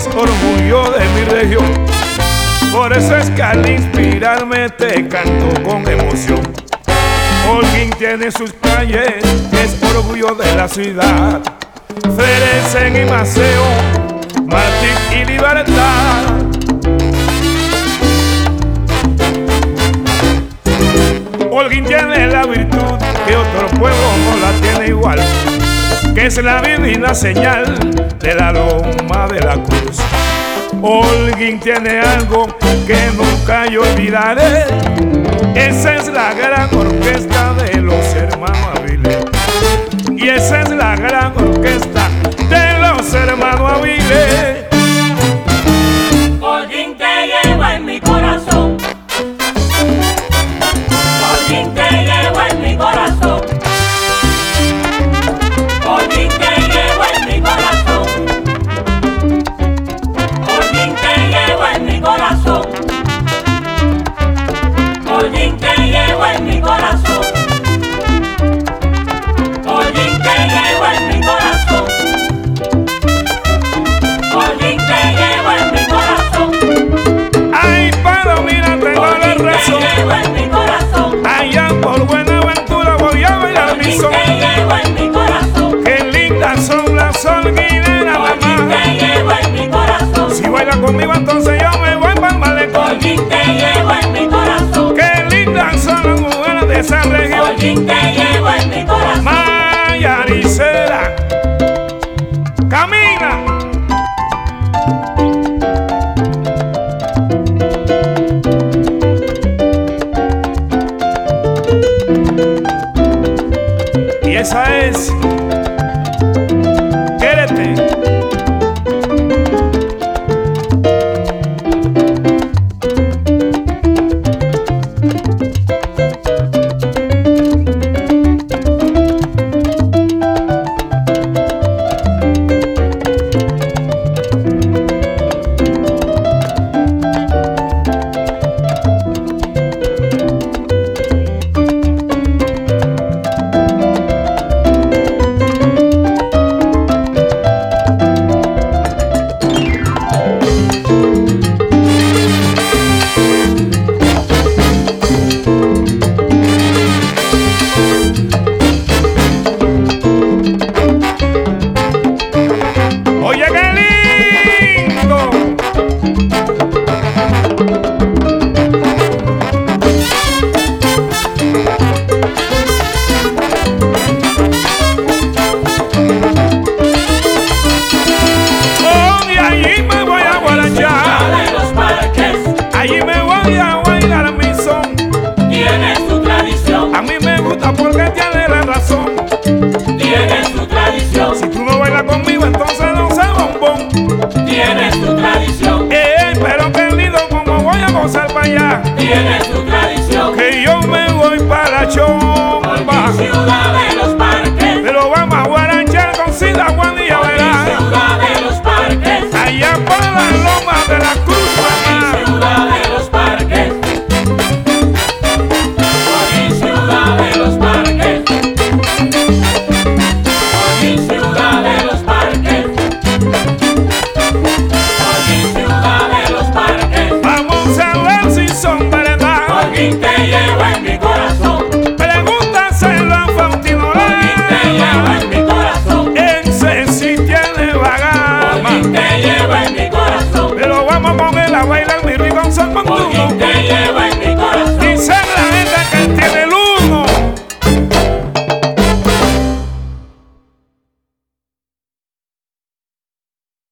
es orgullo de mi región. Por eso es que al inspirarme te canto con emoción. Holguín tiene sus calles, es orgullo de la ciudad. Ferecen y Maceo, Martín y Libertad. Holguín tiene la virtud que otro pueblo no la tiene igual, que es la divina señal de la loma de la cruz. Holguín tiene algo que nunca yo olvidaré. Esa es la gran orquesta de los hermanos Avilés. Y esa es la gran orquesta de los hermanos Avilés. Holguín te llevo en mi corazón. Holguín te llevo en mi corazón. Holguín te llevo en mi corazón. Holguín te llevo en mi corazón. Holguín te llevo en mi corazón. Holguín te llevo en mi corazón. Holguín te llevo en mi corazón. Ay, pero mira, tengo la razón. Te llevo en mi corazón. Allá por Buenaventura voy a bailar mi son. Te llevo en mi corazón. Qué lindas son las holguineras, Holguín mamá. te llevo en mi corazón. Si baila conmigo entonces yo me voy para el malecón. Holguín te llevo en mi corazón. Qué lindas son las mujeres de esa región. Holguín te llevo en mi corazón.